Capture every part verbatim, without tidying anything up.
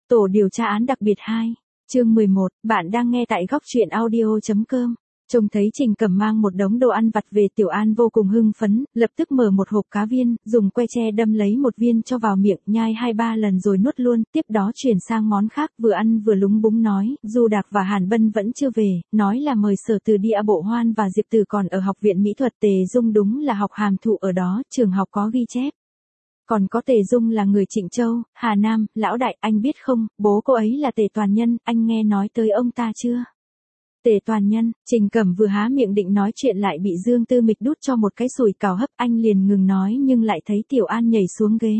Tổ điều tra án đặc biệt hai, chương mười một, bạn đang nghe tại góc truyện audio chấm com. Trông thấy Trình Cẩm mang một đống đồ ăn vặt về, Tiểu An vô cùng hưng phấn, lập tức mở một hộp cá viên, dùng que tre đâm lấy một viên cho vào miệng, nhai hai ba lần rồi nuốt luôn, tiếp đó chuyển sang món khác, vừa ăn vừa lúng búng nói, Du Đạc và Hàn Bân vẫn chưa về, nói là mời Sở Từ đi, A Bộ Hoan và Diệp Từ còn ở học viện mỹ thuật, Tề Dung đúng là học hàm thụ ở đó, trường học có ghi chép. Còn có Tề Dung là người Trịnh Châu, Hà Nam, lão đại, anh biết không, bố cô ấy là Tề Toàn Nhân, anh nghe nói tới ông ta chưa? Tề Toàn Nhân, Trình Cẩm vừa há miệng định nói chuyện lại bị Dương Tư Mịch đút cho một cái sùi cào hấp, anh liền ngừng nói nhưng lại thấy Tiểu An nhảy xuống ghế.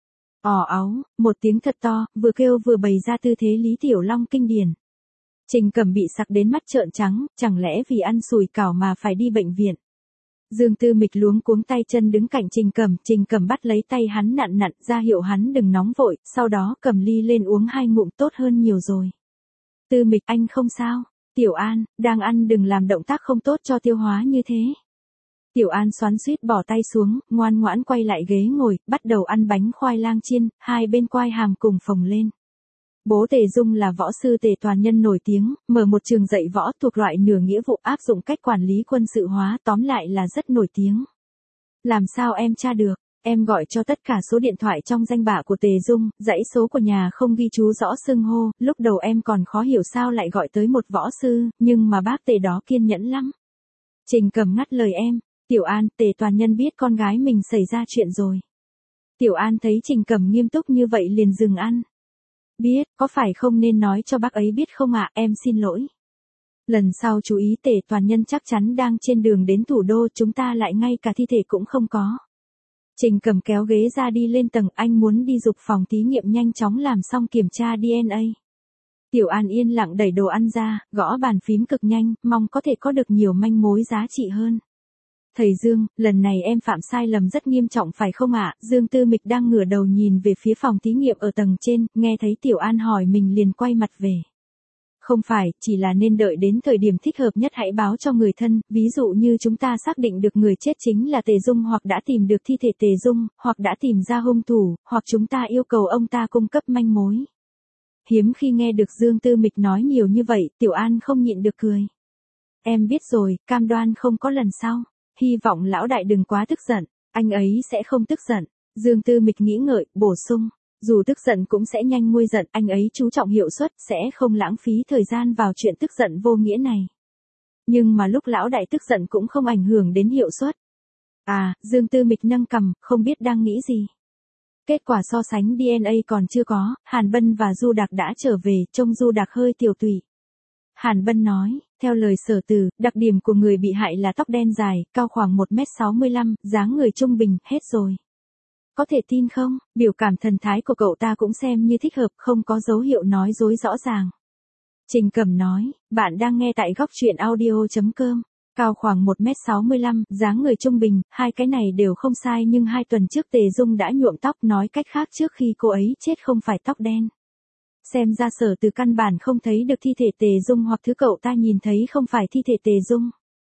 Ò áo, một tiếng thật to, vừa kêu vừa bày ra tư thế Lý Tiểu Long kinh điển. Trình Cẩm bị sặc đến mắt trợn trắng, chẳng lẽ vì ăn sùi cảo mà phải đi bệnh viện? Dương Tư Mịch luống cuống tay chân đứng cạnh Trình Cẩm, Trình Cẩm bắt lấy tay hắn nặn nặn, ra hiệu hắn đừng nóng vội, sau đó cầm ly lên uống hai ngụm, tốt hơn nhiều rồi. Tư Mịch, anh không sao? Tiểu An, đang ăn đừng làm động tác không tốt cho tiêu hóa như thế. Tiểu An xoắn xuýt bỏ tay xuống, ngoan ngoãn quay lại ghế ngồi, bắt đầu ăn bánh khoai lang chiên, hai bên quai hàm cùng phồng lên. Bố Tề Dung là võ sư Tề Toàn Nhân nổi tiếng, mở một trường dạy võ thuộc loại nửa nghĩa vụ, áp dụng cách quản lý quân sự hóa, tóm lại là rất nổi tiếng. Làm sao em tra được? Em gọi cho tất cả số điện thoại trong danh bạ của Tề Dung, dãy số của nhà không ghi chú rõ xưng hô, lúc đầu em còn khó hiểu sao lại gọi tới một võ sư, nhưng mà bác Tề đó kiên nhẫn lắm. Trình Cẩm ngắt lời em, Tiểu An, Tề Toàn Nhân biết con gái mình xảy ra chuyện rồi. Tiểu An thấy Trình Cẩm nghiêm túc như vậy liền dừng ăn. Biết, có phải không nên nói cho bác ấy biết không ạ, em xin lỗi. Lần sau chú ý, Tề Toàn Nhân chắc chắn đang trên đường đến thủ đô, chúng ta lại ngay cả thi thể cũng không có. Trình Cẩm kéo ghế ra đi lên tầng, anh muốn đi dục phòng thí nghiệm nhanh chóng làm xong kiểm tra đê en a. Tiểu An yên lặng đẩy đồ ăn ra, gõ bàn phím cực nhanh, mong có thể có được nhiều manh mối giá trị hơn. Thầy Dương, lần này em phạm sai lầm rất nghiêm trọng phải không ạ? Dương Tư Mịch đang ngửa đầu nhìn về phía phòng thí nghiệm ở tầng trên, nghe thấy Tiểu An hỏi mình liền quay mặt về. Không phải, chỉ là nên đợi đến thời điểm thích hợp nhất hãy báo cho người thân, ví dụ như chúng ta xác định được người chết chính là Tề Dung hoặc đã tìm được thi thể Tề Dung, hoặc đã tìm ra hung thủ, hoặc chúng ta yêu cầu ông ta cung cấp manh mối. Hiếm khi nghe được Dương Tư Mịch nói nhiều như vậy, Tiểu An không nhịn được cười. Em biết rồi, cam đoan không có lần sau. Hy vọng lão đại đừng quá tức giận, anh ấy sẽ không tức giận. Dương Tư Mịch nghĩ ngợi, bổ sung. Dù tức giận cũng sẽ nhanh nguôi giận, anh ấy chú trọng hiệu suất, sẽ không lãng phí thời gian vào chuyện tức giận vô nghĩa này. Nhưng mà lúc lão đại tức giận cũng không ảnh hưởng đến hiệu suất. À, Dương Tư Mịch nâng cằm, không biết đang nghĩ gì. Kết quả so sánh đê en a còn chưa có, Hàn Bân và Du Đạc đã trở về, trông Du Đạc hơi tiểu tụy. Hàn Bân nói, theo lời Sở Từ, đặc điểm của người bị hại là tóc đen dài, cao khoảng một mét sáu mươi lăm, dáng người trung bình, hết rồi. Có thể tin không, biểu cảm thần thái của cậu ta cũng xem như thích hợp, không có dấu hiệu nói dối rõ ràng. Trình Cẩm nói, bạn đang nghe tại góc truyện audio chấm com, cao khoảng một mét sáu mươi lăm, dáng người trung bình, hai cái này đều không sai nhưng hai tuần trước Tề Dung đã nhuộm tóc, nói cách khác trước khi cô ấy chết không phải tóc đen. Xem ra Sở Từ căn bản không thấy được thi thể Tề Dung hoặc thứ cậu ta nhìn thấy không phải thi thể Tề Dung.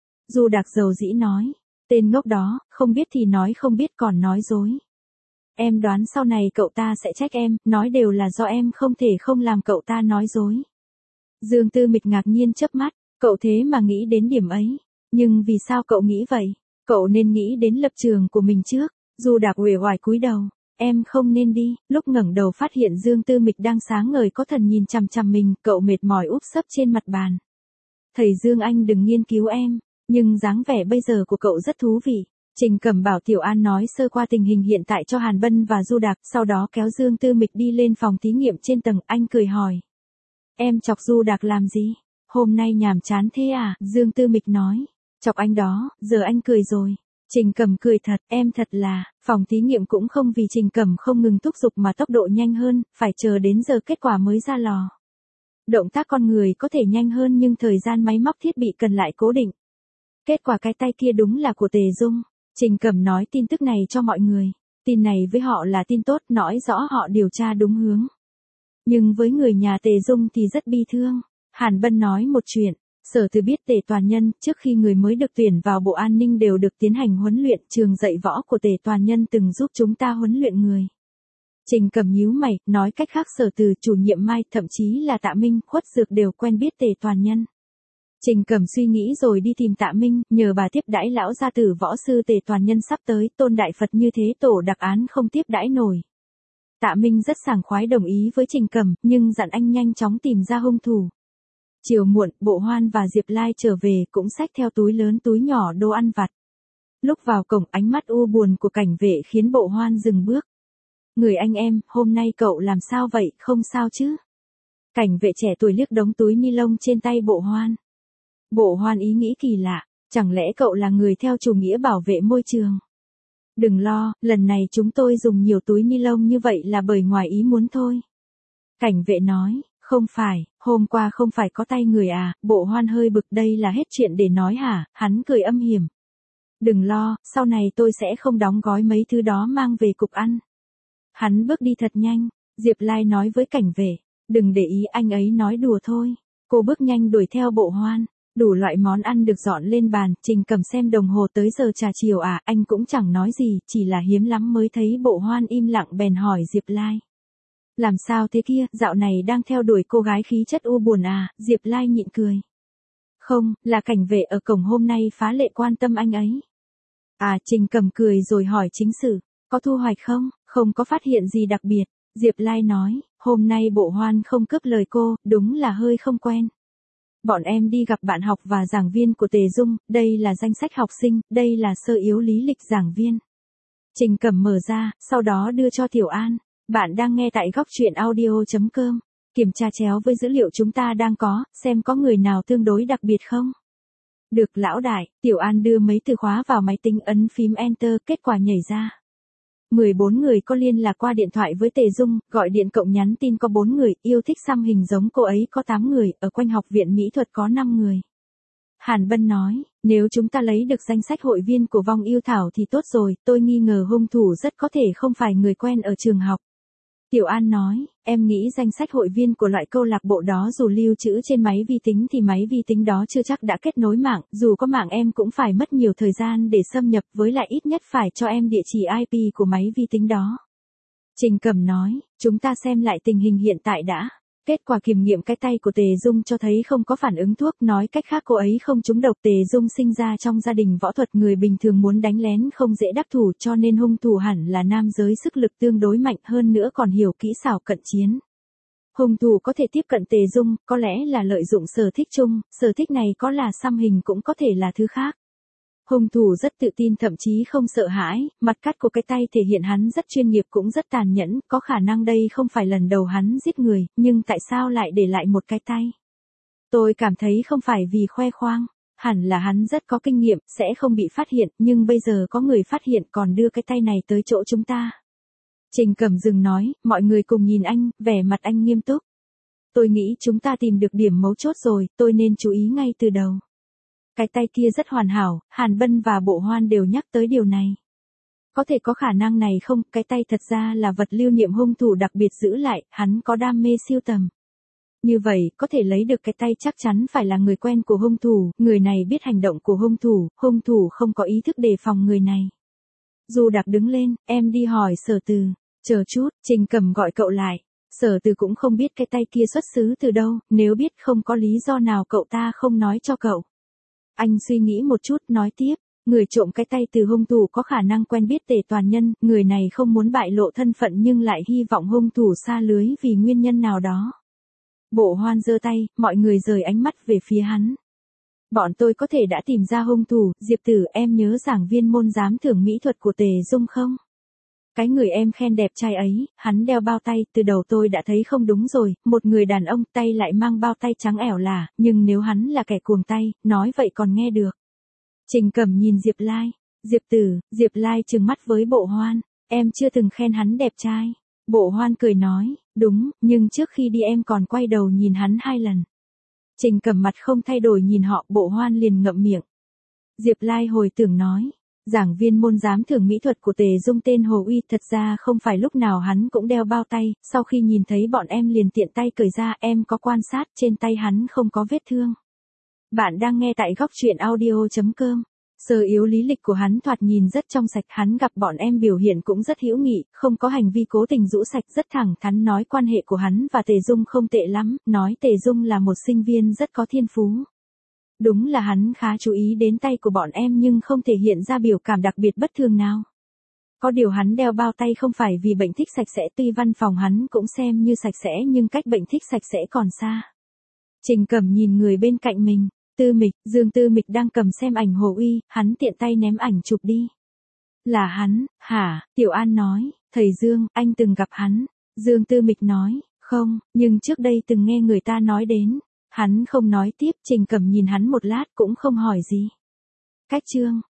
Du Đạc dầu dĩ nói, tên ngốc đó, không biết thì nói không biết còn nói dối. Em đoán sau này cậu ta sẽ trách em, nói đều là do em không thể không làm cậu ta nói dối. Dương Tư Mịch ngạc nhiên chớp mắt, cậu thế mà nghĩ đến điểm ấy. Nhưng vì sao cậu nghĩ vậy? Cậu nên nghĩ đến lập trường của mình trước. Du Đạc uể oải cúi đầu. Em không nên đi, lúc ngẩng đầu phát hiện Dương Tư Mịch đang sáng ngời có thần nhìn chằm chằm mình, cậu mệt mỏi úp sấp trên mặt bàn. Thầy Dương anh đừng nghiên cứu em, nhưng dáng vẻ bây giờ của cậu rất thú vị. Trình Cẩm bảo Tiểu An nói sơ qua tình hình hiện tại cho Hàn Bân và Du Đạc, sau đó kéo Dương Tư Mịch đi lên phòng thí nghiệm trên tầng, anh cười hỏi. Em chọc Du Đạc làm gì? Hôm nay nhàm chán thế à? Dương Tư Mịch nói. Chọc anh đó, giờ anh cười rồi. Trình Cẩm cười thật, em thật là, phòng thí nghiệm cũng không vì Trình Cẩm không ngừng thúc giục mà tốc độ nhanh hơn, phải chờ đến giờ kết quả mới ra lò. Động tác con người có thể nhanh hơn nhưng thời gian máy móc thiết bị cần lại cố định. Kết quả cái tay kia đúng là của Tề Dung. Trình Cẩm nói tin tức này cho mọi người. Tin này với họ là tin tốt, nói rõ họ điều tra đúng hướng. Nhưng với người nhà Tề Dung thì rất bi thương. Hàn Bân nói một chuyện. Sở Từ biết Tề Toàn Nhân, trước khi người mới được tuyển vào Bộ An ninh đều được tiến hành huấn luyện, trường dạy võ của Tề Toàn Nhân từng giúp chúng ta huấn luyện người. Trình Cầm nhíu mày, nói cách khác Sở Từ, chủ nhiệm Mai, thậm chí là Tạ Minh, Khuất Dược đều quen biết Tề Toàn Nhân. Trình Cầm suy nghĩ rồi đi tìm Tạ Minh, nhờ bà tiếp đãi lão gia tử võ sư Tề Toàn Nhân sắp tới, tôn đại Phật như thế tổ đặc án không tiếp đãi nổi. Tạ Minh rất sảng khoái đồng ý với Trình Cầm, nhưng dặn anh nhanh chóng tìm ra hung thủ. Chiều muộn, Bộ Hoan và Diệp Lai trở về cũng xách theo túi lớn túi nhỏ đồ ăn vặt. Lúc vào cổng, ánh mắt u buồn của cảnh vệ khiến Bộ Hoan dừng bước. Người anh em, hôm nay cậu làm sao vậy, không sao chứ? Cảnh vệ trẻ tuổi liếc đống túi ni lông trên tay Bộ Hoan. Bộ Hoan ý nghĩ kỳ lạ, chẳng lẽ cậu là người theo chủ nghĩa bảo vệ môi trường? Đừng lo, lần này chúng tôi dùng nhiều túi ni lông như vậy là bởi ngoài ý muốn thôi. Cảnh vệ nói, không phải, hôm qua không phải có tay người à? Bộ Hoan hơi bực, đây là hết chuyện để nói hả? Hắn cười âm hiểm. Đừng lo, sau này tôi sẽ không đóng gói mấy thứ đó mang về cục ăn. Hắn bước đi thật nhanh, Diệp Lai nói với cảnh vệ, đừng để ý, anh ấy nói đùa thôi. Cô bước nhanh đuổi theo Bộ Hoan, đủ loại món ăn được dọn lên bàn, Trình Cầm xem đồng hồ tới giờ trà chiều à, anh cũng chẳng nói gì, chỉ là hiếm lắm mới thấy Bộ Hoan im lặng bèn hỏi Diệp Lai. Làm sao thế kia, dạo này đang theo đuổi cô gái khí chất u buồn à? Diệp Lai nhịn cười. Không, là cảnh vệ ở cổng hôm nay phá lệ quan tâm anh ấy. À, Trình Cầm cười rồi hỏi chính sự, có thu hoạch không? Không có phát hiện gì đặc biệt. Diệp Lai nói, hôm nay Bộ Hoan không cướp lời cô, đúng là hơi không quen. Bọn em đi gặp bạn học và giảng viên của Tề Dung, đây là danh sách học sinh, đây là sơ yếu lý lịch giảng viên. Trình Cầm mở ra, sau đó đưa cho Tiểu An. Bạn đang nghe tại góc truyện audio chấm com. Kiểm tra chéo với dữ liệu chúng ta đang có, xem có người nào tương đối đặc biệt không? Được lão đại, Tiểu An đưa mấy từ khóa vào máy tính, ấn phím Enter, kết quả nhảy ra. mười bốn người có liên lạc qua điện thoại với Tề Dung, gọi điện cộng nhắn tin có bốn người, yêu thích xăm hình giống cô ấy có tám người, ở quanh học viện mỹ thuật có năm người. Hàn Bân nói, nếu chúng ta lấy được danh sách hội viên của Vong Yêu Thảo thì tốt rồi, tôi nghi ngờ hung thủ rất có thể không phải người quen ở trường học. Tiểu An nói, em nghĩ danh sách hội viên của loại câu lạc bộ đó dù lưu trữ trên máy vi tính thì máy vi tính đó chưa chắc đã kết nối mạng, dù có mạng em cũng phải mất nhiều thời gian để xâm nhập, với lại ít nhất phải cho em địa chỉ i pê của máy vi tính đó. Trình Cầm nói, chúng ta xem lại tình hình hiện tại đã. Kết quả kiểm nghiệm cái tay của Tề Dung cho thấy không có phản ứng thuốc, nói cách khác cô ấy không trúng độc. Tề Dung sinh ra trong gia đình võ thuật, người bình thường muốn đánh lén không dễ đắc thủ, cho nên hung thủ hẳn là nam giới sức lực tương đối mạnh, hơn nữa còn hiểu kỹ xảo cận chiến. Hung thủ có thể tiếp cận Tề Dung, có lẽ là lợi dụng sở thích chung, sở thích này có là xăm hình cũng có thể là thứ khác. Hung thủ rất tự tin, thậm chí không sợ hãi, mặt cắt của cái tay thể hiện hắn rất chuyên nghiệp cũng rất tàn nhẫn, có khả năng đây không phải lần đầu hắn giết người, nhưng tại sao lại để lại một cái tay? Tôi cảm thấy không phải vì khoe khoang, hẳn là hắn rất có kinh nghiệm, sẽ không bị phát hiện, nhưng bây giờ có người phát hiện còn đưa cái tay này tới chỗ chúng ta. Trình Cầm dừng nói, mọi người cùng nhìn anh, vẻ mặt anh nghiêm túc. Tôi nghĩ chúng ta tìm được điểm mấu chốt rồi, tôi nên chú ý ngay từ đầu. Cái tay kia rất hoàn hảo, Hàn Bân và Bộ Hoan đều nhắc tới điều này. Có thể có khả năng này không, cái tay thật ra là vật lưu niệm hung thủ đặc biệt giữ lại, hắn có đam mê siêu tầm. Như vậy, có thể lấy được cái tay chắc chắn phải là người quen của hung thủ, người này biết hành động của hung thủ, hung thủ không có ý thức đề phòng người này. Du Đặc đứng lên, em đi hỏi Sở Từ, chờ chút, Trình Cầm gọi cậu lại. Sở Từ cũng không biết cái tay kia xuất xứ từ đâu, nếu biết không có lý do nào cậu ta không nói cho cậu. Anh suy nghĩ một chút, nói tiếp, người trộm cái tay từ hung thủ có khả năng quen biết Tề Toàn Nhân, người này không muốn bại lộ thân phận nhưng lại hy vọng hung thủ sa lưới vì nguyên nhân nào đó. Bộ Hoan giơ tay, mọi người rời ánh mắt về phía hắn. Bọn tôi có thể đã tìm ra hung thủ, Diệp Tử, em nhớ giảng viên môn giám thưởng mỹ thuật của Tề Dung không? Cái người em khen đẹp trai ấy, hắn đeo bao tay, từ đầu tôi đã thấy không đúng rồi, một người đàn ông tay lại mang bao tay trắng ẻo lả, nhưng nếu hắn là kẻ cuồng tay, nói vậy còn nghe được. Trình Cầm nhìn Diệp Lai, Diệp Tử, Diệp Lai trừng mắt với Bộ Hoan, em chưa từng khen hắn đẹp trai. Bộ Hoan cười nói, đúng, nhưng trước khi đi em còn quay đầu nhìn hắn hai lần. Trình Cầm mặt không thay đổi nhìn họ, Bộ Hoan liền ngậm miệng. Diệp Lai hồi tưởng nói. Giảng viên môn giám thưởng mỹ thuật của Tề Dung tên Hồ Uy, thật ra không phải lúc nào hắn cũng đeo bao tay, sau khi nhìn thấy bọn em liền tiện tay cởi ra, em có quan sát, trên tay hắn không có vết thương. Bạn đang nghe tại góc truyện audio chấm com. Sơ yếu lý lịch của hắn thoạt nhìn rất trong sạch, hắn gặp bọn em biểu hiện cũng rất hữu nghị, không có hành vi cố tình rũ sạch, rất thẳng thắn nói quan hệ của hắn và Tề Dung không tệ lắm, nói Tề Dung là một sinh viên rất có thiên phú. Đúng là hắn khá chú ý đến tay của bọn em nhưng không thể hiện ra biểu cảm đặc biệt bất thường nào. Có điều hắn đeo bao tay không phải vì bệnh thích sạch sẽ, tuy văn phòng hắn cũng xem như sạch sẽ nhưng cách bệnh thích sạch sẽ còn xa. Trình Cẩm nhìn người bên cạnh mình, Tư Mịch, Dương Tư Mịch đang cầm xem ảnh Hồ Uy, hắn tiện tay ném ảnh chụp đi. Là hắn, hả? Tiểu An nói, thầy Dương, anh từng gặp hắn. Dương Tư Mịch nói, không, nhưng trước đây từng nghe người ta nói đến. Hắn không nói tiếp, Trình Cẩm nhìn hắn một lát cũng không hỏi gì. Cách chương